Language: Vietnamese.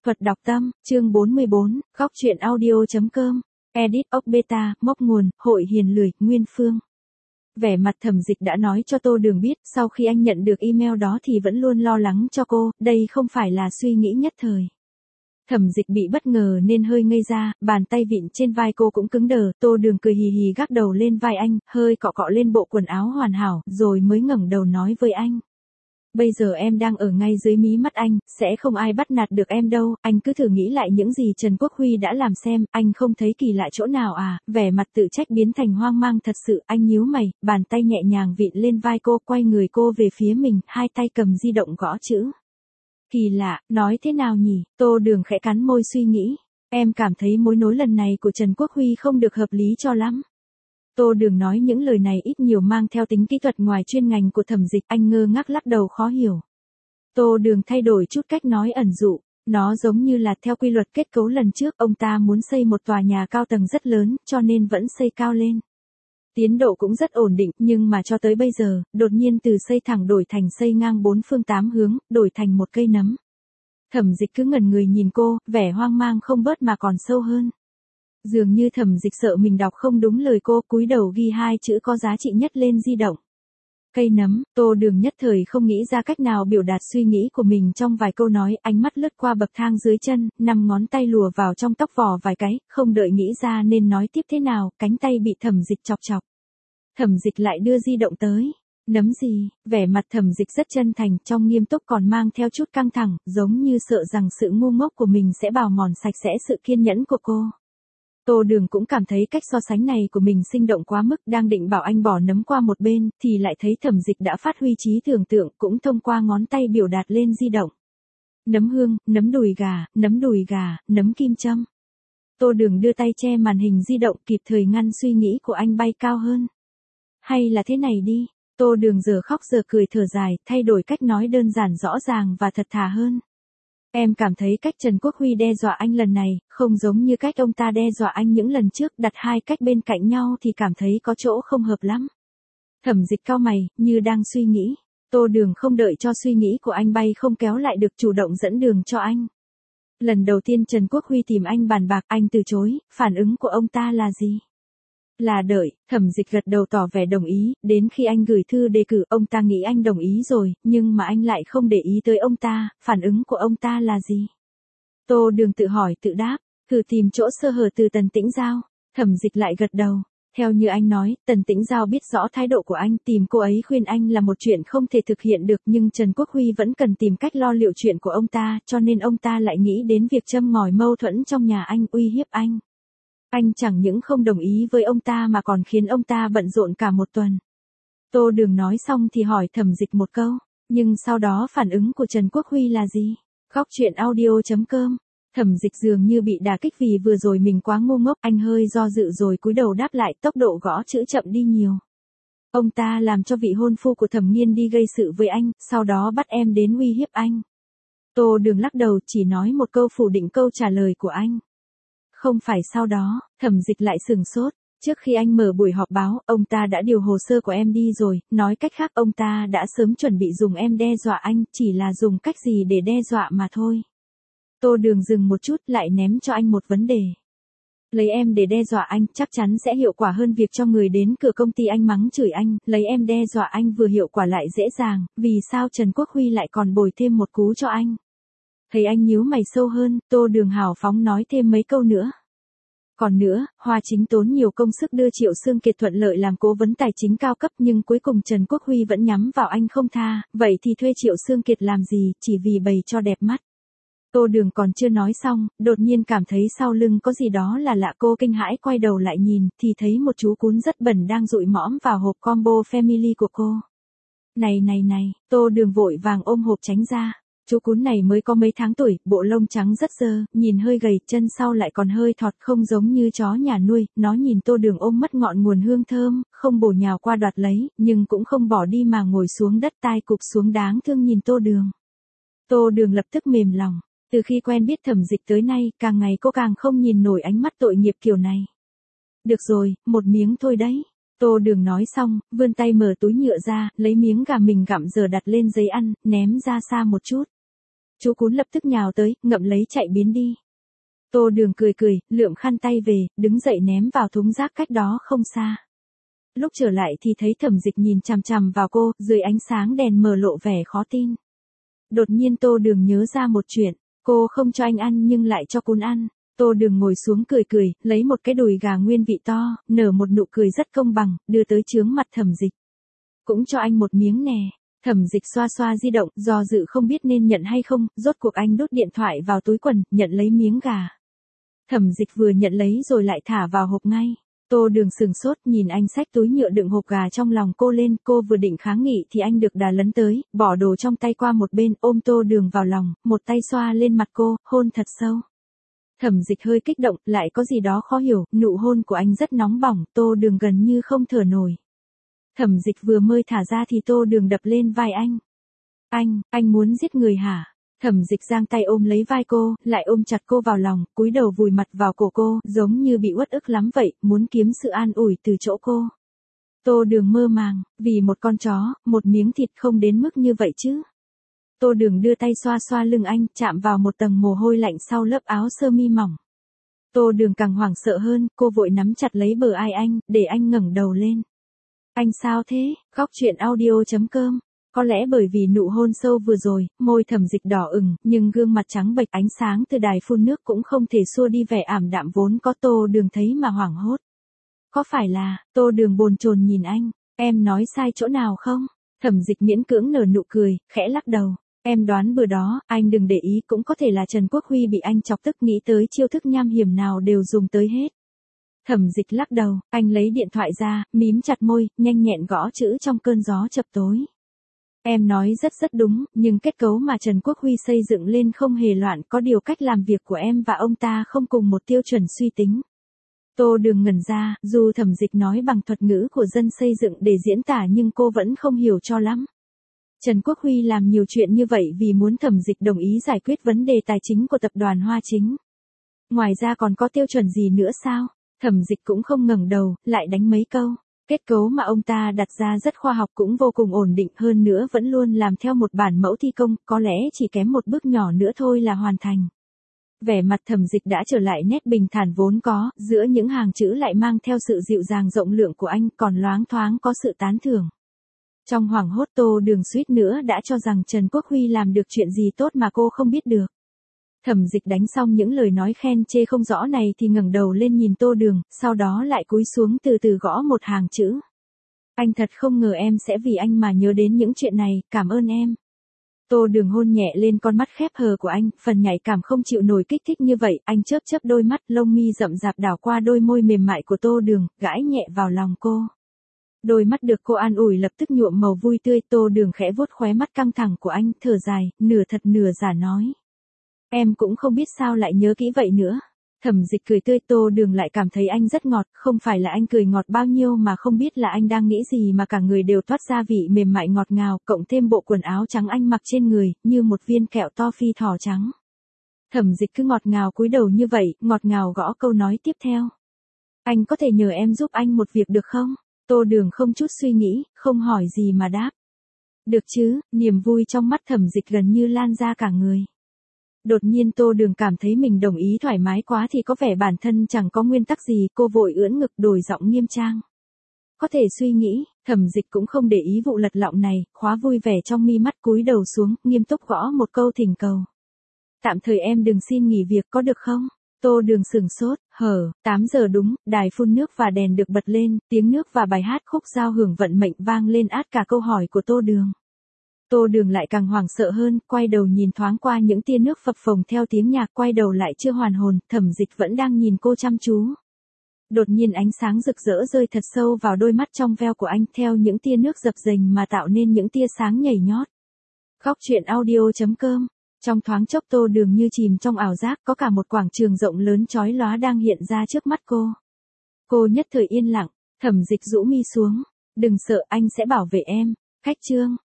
Thuật đọc tâm, chương 44, góc truyện audio.com, edit ốc beta, mốc nguồn, hội hiền lười, Nguyên Phương. Vẻ mặt Thẩm Dịch đã nói cho Tô Đường biết, sau khi anh nhận được email đó thì vẫn luôn lo lắng cho cô, đây không phải là suy nghĩ nhất thời. Thẩm Dịch bị bất ngờ nên hơi ngây ra, bàn tay vịn trên vai cô cũng cứng đờ, Tô Đường cười hì hì gác đầu lên vai anh, hơi cọ cọ lên bộ quần áo hoàn hảo, rồi mới ngẩng đầu nói với anh. Bây giờ em đang ở ngay dưới mí mắt anh, sẽ không ai bắt nạt được em đâu, anh cứ thử nghĩ lại những gì Trần Quốc Huy đã làm xem, anh không thấy kỳ lạ chỗ nào à, vẻ mặt tự trách biến thành hoang mang thật sự, anh nhíu mày, bàn tay nhẹ nhàng vịn lên vai cô, quay người cô về phía mình, hai tay cầm di động gõ chữ. Kỳ lạ, nói thế nào nhỉ, Tô Đường khẽ cắn môi suy nghĩ, em cảm thấy mối nối lần này của Trần Quốc Huy không được hợp lý cho lắm. Tô Đường nói những lời này ít nhiều mang theo tính kỹ thuật ngoài chuyên ngành của Thẩm Dịch, anh ngơ ngác lắc đầu khó hiểu. Tô Đường thay đổi chút cách nói ẩn dụ, nó giống như là theo quy luật kết cấu lần trước, ông ta muốn xây một tòa nhà cao tầng rất lớn, cho nên vẫn xây cao lên. Tiến độ cũng rất ổn định, nhưng mà cho tới bây giờ, đột nhiên từ xây thẳng đổi thành xây ngang 4 phương 8 hướng, đổi thành một cây nấm. Thẩm Dịch cứ ngẩn người nhìn cô, vẻ hoang mang không bớt mà còn sâu hơn. Dường như Thẩm Dịch sợ mình đọc không đúng lời cô, cúi đầu ghi hai chữ có giá trị nhất lên di động. Cây nấm, Tô Đường nhất thời không nghĩ ra cách nào biểu đạt suy nghĩ của mình trong vài câu nói, ánh mắt lướt qua bậc thang dưới chân, 5 ngón tay lùa vào trong tóc vò vài cái, không đợi nghĩ ra nên nói tiếp thế nào, cánh tay bị Thẩm Dịch chọc chọc. Thẩm Dịch lại đưa di động tới. Nấm gì? Vẻ mặt Thẩm Dịch rất chân thành, trong nghiêm túc còn mang theo chút căng thẳng, giống như sợ rằng sự ngu ngốc của mình sẽ bào mòn sạch sẽ sự kiên nhẫn của cô. Tô Đường cũng cảm thấy cách so sánh này của mình sinh động quá mức, đang định bảo anh bỏ nấm qua một bên, thì lại thấy Thẩm Dịch đã phát huy trí tưởng tượng, cũng thông qua ngón tay biểu đạt lên di động. Nấm hương, nấm đùi gà, nấm kim châm. Tô Đường đưa tay che màn hình di động, kịp thời ngăn suy nghĩ của anh bay cao hơn. Hay là thế này đi, Tô Đường giờ khóc giờ cười thở dài, thay đổi cách nói đơn giản rõ ràng và thật thà hơn. Em cảm thấy cách Trần Quốc Huy đe dọa anh lần này, không giống như cách ông ta đe dọa anh những lần trước, đặt hai cách bên cạnh nhau thì cảm thấy có chỗ không hợp lắm. Thẩm Dịch cau mày, như đang suy nghĩ. Tô Đường không đợi cho suy nghĩ của anh bay không kéo lại được, chủ động dẫn đường cho anh. Lần đầu tiên Trần Quốc Huy tìm anh bàn bạc, anh từ chối, phản ứng của ông ta là gì? Là đợi. Thẩm Dịch gật đầu tỏ vẻ đồng ý, đến khi anh gửi thư đề cử, ông ta nghĩ anh đồng ý rồi, nhưng mà anh lại không để ý tới ông ta, phản ứng của ông ta là gì? Tô Đường tự hỏi tự đáp, thử tìm chỗ sơ hở từ Tần Tĩnh Giao. Thẩm Dịch lại gật đầu. Theo như anh nói, Tần Tĩnh Giao biết rõ thái độ của anh, tìm cô ấy khuyên anh là một chuyện không thể thực hiện được, nhưng Trần Quốc Huy vẫn cần tìm cách lo liệu chuyện của ông ta, cho nên ông ta lại nghĩ đến việc châm ngòi mâu thuẫn trong nhà anh, uy hiếp anh. Anh chẳng những không đồng ý với ông ta mà còn khiến ông ta bận rộn cả một tuần. Tô Đường nói xong thì hỏi Thẩm Dịch một câu, nhưng sau đó phản ứng của Trần Quốc Huy là gì? Góc truyện audio.com. Thẩm Dịch dường như bị đả kích vì vừa rồi mình quá ngu ngốc, anh hơi do dự rồi cúi đầu đáp lại, tốc độ gõ chữ chậm đi nhiều. Ông ta làm cho vị hôn phu của Thẩm Nghiên đi gây sự với anh, sau đó bắt em đến uy hiếp anh. Tô Đường lắc đầu, chỉ nói một câu phủ định câu trả lời của anh. Không phải sau đó, Thẩm Dịch lại sửng sốt. Trước khi anh mở buổi họp báo, ông ta đã điều hồ sơ của em đi rồi, nói cách khác ông ta đã sớm chuẩn bị dùng em đe dọa anh, chỉ là dùng cách gì để đe dọa mà thôi. Tô Đường dừng một chút, lại ném cho anh một vấn đề. Lấy em để đe dọa anh, chắc chắn sẽ hiệu quả hơn việc cho người đến cửa công ty anh mắng chửi anh, lấy em đe dọa anh vừa hiệu quả lại dễ dàng, vì sao Trần Quốc Huy lại còn bồi thêm một cú cho anh? Thấy anh nhíu mày sâu hơn, Tô Đường hào phóng nói thêm mấy câu nữa. Còn nữa, Hoa Chính tốn nhiều công sức đưa Triệu Xương Kiệt thuận lợi làm cố vấn tài chính cao cấp, nhưng cuối cùng Trần Quốc Huy vẫn nhắm vào anh không tha, vậy thì thuê Triệu Xương Kiệt làm gì, chỉ vì bày cho đẹp mắt. Tô Đường còn chưa nói xong, đột nhiên cảm thấy sau lưng có gì đó là lạ, cô kinh hãi quay đầu lại nhìn, thì thấy một chú cún rất bẩn đang dụi mõm vào hộp combo family của cô. Này, Tô Đường vội vàng ôm hộp tránh ra. Chú cún này mới có mấy tháng tuổi, bộ lông trắng rất dơ, nhìn hơi gầy, chân sau lại còn hơi thọt, không giống như chó nhà nuôi, nó nhìn Tô Đường ôm mất ngọn nguồn hương thơm, không bổ nhào qua đoạt lấy, nhưng cũng không bỏ đi mà ngồi xuống đất tai cụp xuống đáng thương nhìn Tô Đường. Tô Đường lập tức mềm lòng, từ khi quen biết Thẩm Dịch tới nay, càng ngày cô càng không nhìn nổi ánh mắt tội nghiệp kiểu này. Được rồi, một miếng thôi đấy. Tô Đường nói xong, vươn tay mở túi nhựa ra, lấy miếng gà mình gặm giờ đặt lên giấy ăn, ném ra xa một chút. Chú cún lập tức nhào tới, ngậm lấy chạy biến đi. Tô Đường cười cười, lượm khăn tay về, đứng dậy ném vào thùng rác cách đó không xa. Lúc trở lại thì thấy Thẩm Dịch nhìn chằm chằm vào cô, dưới ánh sáng đèn mờ lộ vẻ khó tin. Đột nhiên Tô Đường nhớ ra một chuyện, cô không cho anh ăn nhưng lại cho cún ăn. Tô Đường ngồi xuống cười cười, lấy một cái đùi gà nguyên vị to, nở một nụ cười rất công bằng, đưa tới chướng mặt Thẩm Dịch. Cũng cho anh một miếng nè. Thẩm Dịch xoa xoa di động, do dự không biết nên nhận hay không, rốt cuộc anh đút điện thoại vào túi quần, nhận lấy miếng gà. Thẩm Dịch vừa nhận lấy rồi lại thả vào hộp ngay. Tô Đường sừng sốt nhìn anh xách túi nhựa đựng hộp gà trong lòng cô lên, cô vừa định kháng nghị thì anh được đà lấn tới, bỏ đồ trong tay qua một bên, ôm Tô Đường vào lòng, một tay xoa lên mặt cô, hôn thật sâu. Thẩm Dịch hơi kích động, lại có gì đó khó hiểu, nụ hôn của anh rất nóng bỏng, Tô Đường gần như không thở nổi. Thẩm Dịch vừa mới thả ra thì Tô Đường đập lên vai anh. Anh muốn giết người hả? Thẩm Dịch giang tay ôm lấy vai cô, lại ôm chặt cô vào lòng, cúi đầu vùi mặt vào cổ cô, giống như bị uất ức lắm vậy, muốn kiếm sự an ủi từ chỗ cô. Tô Đường mơ màng, vì một con chó, một miếng thịt không đến mức như vậy chứ. Tô Đường đưa tay xoa xoa lưng anh, chạm vào một tầng mồ hôi lạnh sau lớp áo sơ mi mỏng. Tô Đường càng hoảng sợ hơn, cô vội nắm chặt lấy bờ ai anh, để anh ngẩng đầu lên. Anh sao thế? Khóc chuyện audio.com. Có lẽ bởi vì nụ hôn sâu vừa rồi, môi Thẩm Dịch đỏ ửng, nhưng gương mặt trắng bệch, ánh sáng từ đài phun nước cũng không thể xua đi vẻ ảm đạm vốn có. Tô Đường thấy mà hoảng hốt. Có phải là, Tô Đường bồn chồn nhìn anh, em nói sai chỗ nào không? Thẩm Dịch miễn cưỡng nở nụ cười, khẽ lắc đầu. Em đoán bữa đó, anh đừng để ý, cũng có thể là Trần Quốc Huy bị anh chọc tức, nghĩ tới chiêu thức nham hiểm nào đều dùng tới hết. Thẩm Dịch lắc đầu, anh lấy điện thoại ra, mím chặt môi, nhanh nhẹn gõ chữ trong cơn gió chập tối. Em nói rất đúng, nhưng kết cấu mà Trần Quốc Huy xây dựng lên không hề loạn, có điều cách làm việc của em và ông ta không cùng một tiêu chuẩn suy tính. Tô Đường ngẩn ra, dù Thẩm Dịch nói bằng thuật ngữ của dân xây dựng để diễn tả nhưng cô vẫn không hiểu cho lắm. Trần Quốc Huy làm nhiều chuyện như vậy vì muốn Thẩm Dịch đồng ý giải quyết vấn đề tài chính của tập đoàn Hoa Chính. Ngoài ra còn có tiêu chuẩn gì nữa sao? Thẩm Dịch cũng không ngẩng đầu, lại đánh mấy câu. Kết cấu mà ông ta đặt ra rất khoa học, cũng vô cùng ổn định, hơn nữa vẫn luôn làm theo một bản mẫu thi công, có lẽ chỉ kém một bước nhỏ nữa thôi là hoàn thành. Vẻ mặt Thẩm Dịch đã trở lại nét bình thản vốn có, giữa những hàng chữ lại mang theo sự dịu dàng rộng lượng của anh, còn loáng thoáng có sự tán thưởng. Trong hoảng hốt Tô Đường suýt nữa đã cho rằng Trần Quốc Huy làm được chuyện gì tốt mà cô không biết được. Thẩm Dịch đánh xong những lời nói khen chê không rõ này thì ngẩng đầu lên nhìn Tô Đường, sau đó lại cúi xuống từ từ gõ một hàng chữ. Anh thật không ngờ em sẽ vì anh mà nhớ đến những chuyện này, cảm ơn em. Tô Đường hôn nhẹ lên con mắt khép hờ của anh, phần nhạy cảm không chịu nổi kích thích như vậy, anh chớp chớp đôi mắt, lông mi rậm rạp đảo qua đôi môi mềm mại của Tô Đường, gãi nhẹ vào lòng cô. Đôi mắt được cô an ủi lập tức nhuộm màu vui tươi. Tô Đường khẽ vuốt khóe mắt căng thẳng của anh, thở dài, nửa thật nửa giả nói. Em cũng không biết sao lại nhớ kỹ vậy nữa. Thẩm Dịch cười tươi. Tô Đường lại cảm thấy anh rất ngọt, không phải là anh cười ngọt bao nhiêu mà không biết là anh đang nghĩ gì, mà cả người đều toát ra vị mềm mại ngọt ngào, cộng thêm bộ quần áo trắng anh mặc trên người, như một viên kẹo to phi thỏ trắng. Thẩm Dịch cứ ngọt ngào cúi đầu như vậy, ngọt ngào gõ câu nói tiếp theo. Anh có thể nhờ em giúp anh một việc được không? Tô Đường không chút suy nghĩ, không hỏi gì mà đáp. Được chứ, niềm vui trong mắt Thẩm Dịch gần như lan ra cả người. Đột nhiên Tô Đường cảm thấy mình đồng ý thoải mái quá thì có vẻ bản thân chẳng có nguyên tắc gì, cô vội ưỡn ngực đổi giọng nghiêm trang. Có thể suy nghĩ. Thẩm Dịch cũng không để ý vụ lật lọng này, khóa vui vẻ trong mi mắt, cúi đầu xuống, nghiêm túc gõ một câu thỉnh cầu. Tạm thời em đừng xin nghỉ việc có được không? Tô Đường sửng sốt, 8 giờ đúng, đài phun nước và đèn được bật lên, tiếng nước và bài hát khúc giao hưởng vận mệnh vang lên át cả câu hỏi của Tô Đường. Tô Đường lại càng hoảng sợ hơn, quay đầu nhìn thoáng qua những tia nước phập phồng theo tiếng nhạc, quay đầu lại chưa hoàn hồn, Thẩm Dịch vẫn đang nhìn cô chăm chú. Đột nhiên ánh sáng rực rỡ rơi thật sâu vào đôi mắt trong veo của anh, theo những tia nước dập dềnh mà tạo nên những tia sáng nhảy nhót. Khóc chuyện audio.com. Trong thoáng chốc Tô Đường như chìm trong ảo giác, có cả một quảng trường rộng lớn chói lóa đang hiện ra trước mắt cô. Cô nhất thời yên lặng. Thẩm Dịch rũ mi xuống. Đừng sợ, anh sẽ bảo vệ em. Khách chương.